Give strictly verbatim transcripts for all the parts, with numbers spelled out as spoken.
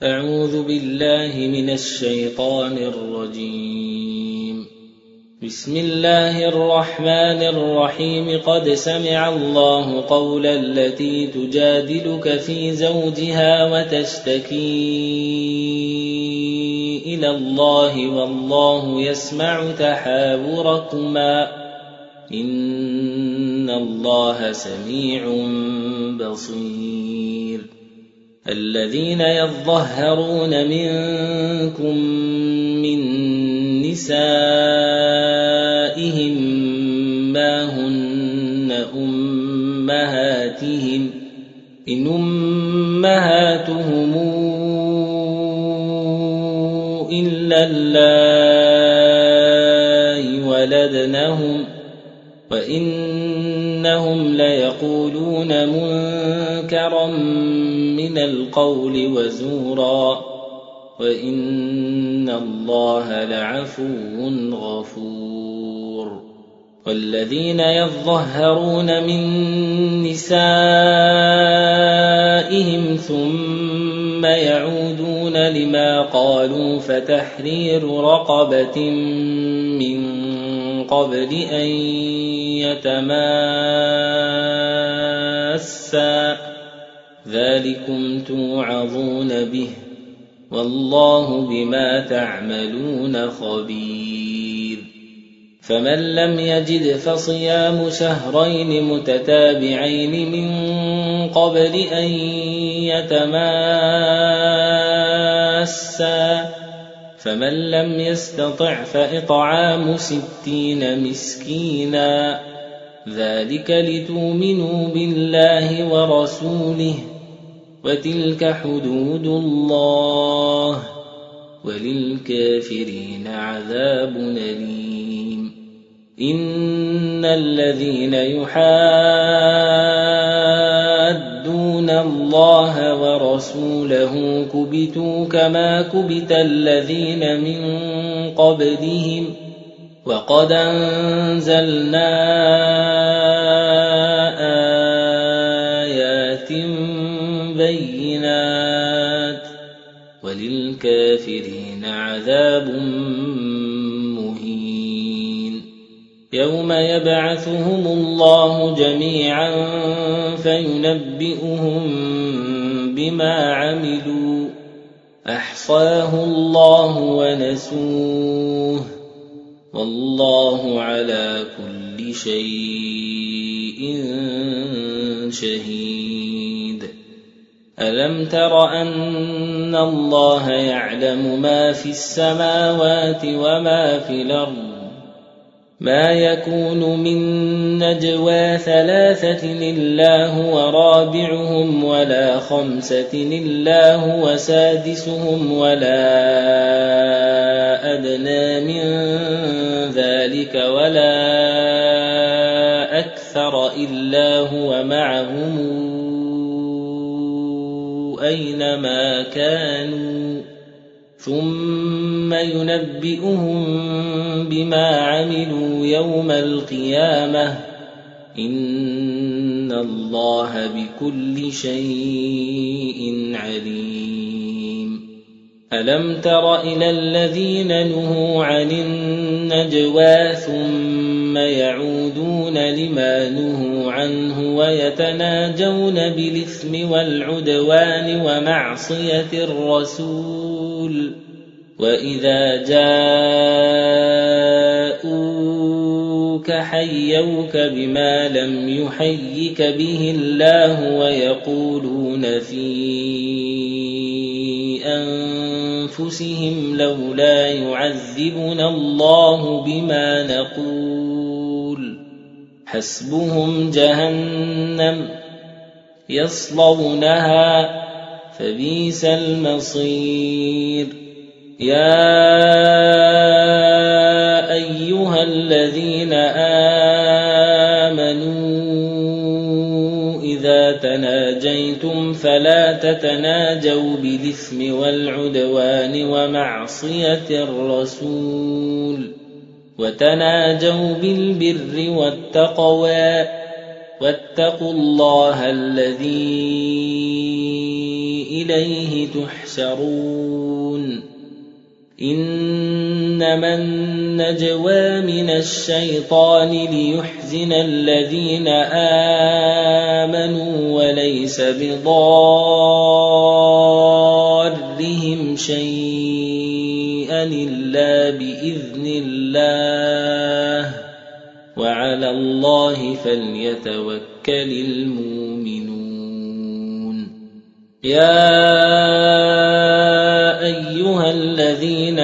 أعوذ بالله من الشيطان الرجيم. بسم الله الرحمن الرحيم. قد سمع الله قول التي تجادلك في زوجها وتشتكي إلى الله والله يسمع تحاوركما إن الله سميع بصير. الذين يظهرون منكم من نسائهم ما هن أمهاتهم إن أمهاتهم إلا اللائي ولدنهم وإنهم ليقولون منكرا من القول وزورا وإن الله لعفو غفور. والذين يظهرون من نسائهم ثم يعودون لما قالوا فتحرير رقبة من قبل أن يتماسا ذلكم توعظون به والله بما تعملون خبير. فمن لم يجد فصيام شهرين متتابعين من قبل أن يتماسا فمن لم يستطع فإطعام ستين مسكينا ذلك لتؤمنوا بالله ورسوله وتلك حدود الله وللكافرين عذاب أليم. إن الذين يحادون الله ورسوله كبتوا كما كبت الذين من قبلهم وقد أنزلنا آيات بينات وللكافرين عذاب مهين. يوم يبعثهم الله جميعا فينبئهم بما عملوا أحصاه الله ونسوه والله على كل شيء شهيد. ألم تر أن الله يعلم ما في السماوات وما في الأرض ما يكون من نجوى ثلاثة إلا هو رابعهم ولا خمسة إلا هو سادسهم ولا أدنى من ذلك ولا أكثر إلا هو معهم أينما كانوا ثم ينبئهم بما عملوا يوم القيامة إن الله بكل شيء عليم. ألم تر إلى الذين نهوا عن النجوى ثم يعودون لما نهوا عنه ويتناجون بالإثم والعدوان ومعصية الرسول وإذا جاءوك حيوك بما لم يحيك به الله ويقولون في أنفسهم لولا يعذبنا الله بما نقول حسبهم جهنم يصلونها فبئس المصير. يا أيها الذين آمنوا إذا تناجيتم فلا تتناجوا بالإثم والعدوان ومعصية الرسول وتناجوا بالبر والتقوى واتقوا الله الذي إليه تحشرون إنما النجوى من الشيطان ليحزن الذين آمنوا وليس بضارهم شيئا إلا بإذن الله وعلى الله فليتوكل المؤمنون يا أيها الذين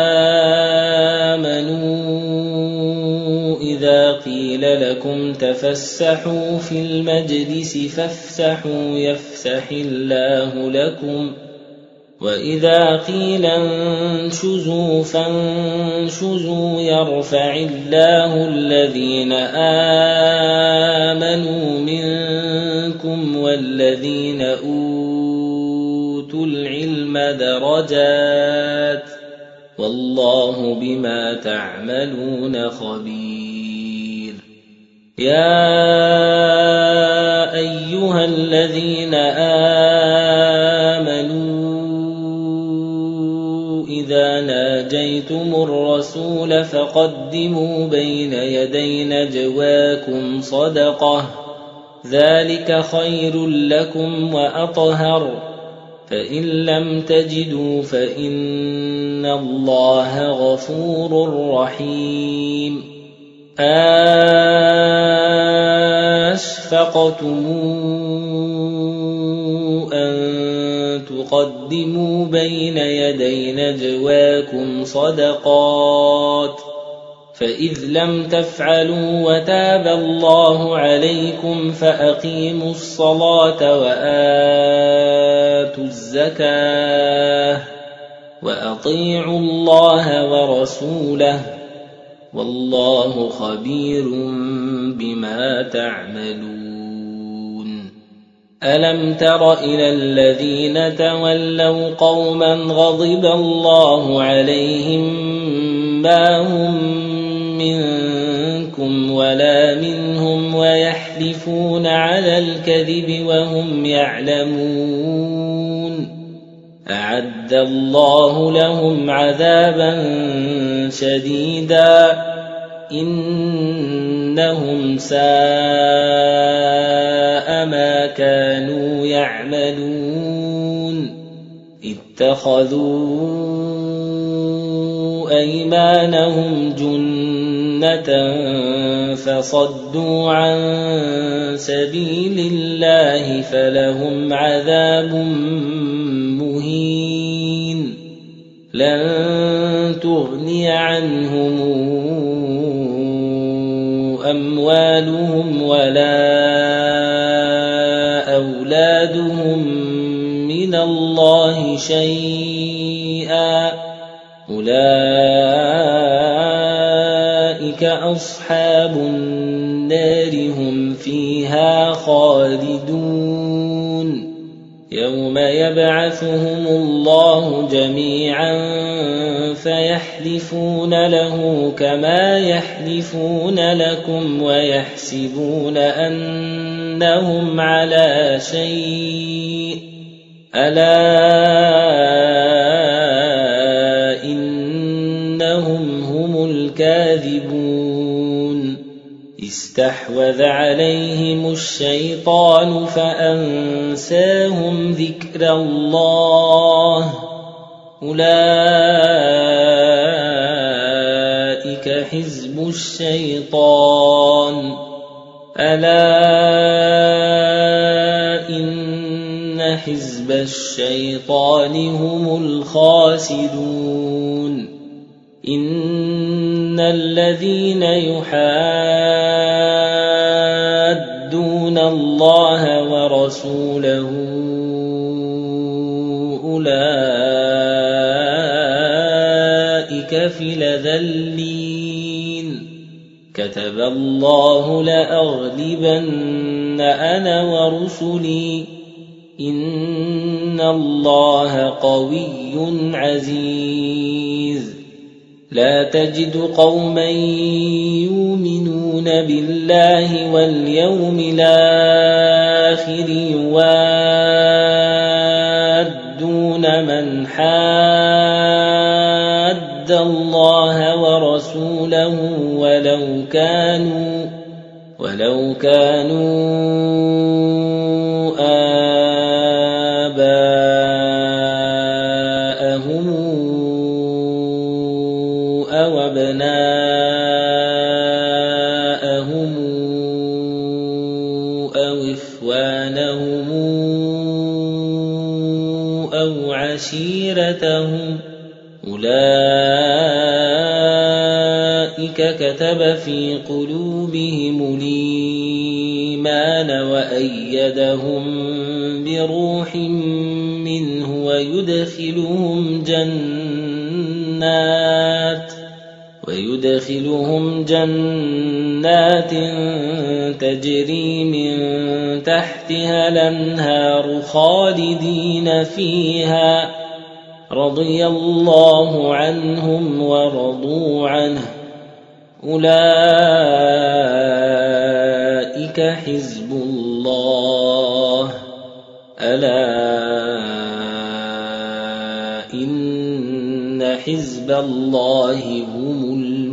آمنوا إذا قيل لكم تفسحوا في المجلس فافسحوا يفسح الله لكم وإذا قيل انشزوا فانشزوا يرفع الله الذين آمنوا منكم والذين أوتوا العلم درجات والله بما تعملون خبير يا أيها الذين آمنوا إذا ناجيتم الرسول فقدموا بين يدي نجواكم صدقة ذلك خير لكم وأطهر فإن لم تجدوا فإن الله غفور رحيم أشفقتم أن تقدموا بين يدي نجواكم صدقات فإذ لم تفعلوا وتاب الله عليكم فأقيموا الصلاة وآتوا الزكاة وأطيعوا الله ورسوله والله خبير بما تعملون ألم تر إلى الذين تولوا قوما غضب الله عليهم ما هم منكم ولا منهم ويحلفون على الكذب وهم يعلمون أعد الله لهم عذابا شديدا إنهم ساء ما كانوا يعملون اتخذوا أيمانهم جنة فصدوا عن سبيل الله فلهم عذاب مهين لن تغني عنهم أموالهم ولا أولادهم من الله شيئا أولئك أصحاب النار هم فيها خالدون يوم يبعثهم الله جميعا فيحلفون له كما يحلفون لكم ويحسبون أنهم على شيء ألا إنهم هم الكاذبون استحوذ عليهم الشيطان فأنساهم ذكر الله أولئك حزب الشيطان ألا إن حزب الشيطان هم الخاسرون إن الذين يحادون الله ورسوله أولئك في الأذلين كتب الله لأغلبن أنا ورسلي إن الله قوي عزيز لا تجد قوما يؤمنون بالله واليوم الآخر من حاد الله ورسوله ولو كانوا ولو كانوا آباءهم أو أبناءهم أو إخوانهم أو عشيرتهم أولئك كتب في قلوبهم الإيمان وأيدهم بروح منه ويدخلهم جنات ويدخلهم جنات تجري من تحتها الأنهار خالدين فيها رضي الله عنهم ورضوا عنه أولئك حزب الله ألا إن حزب الله هم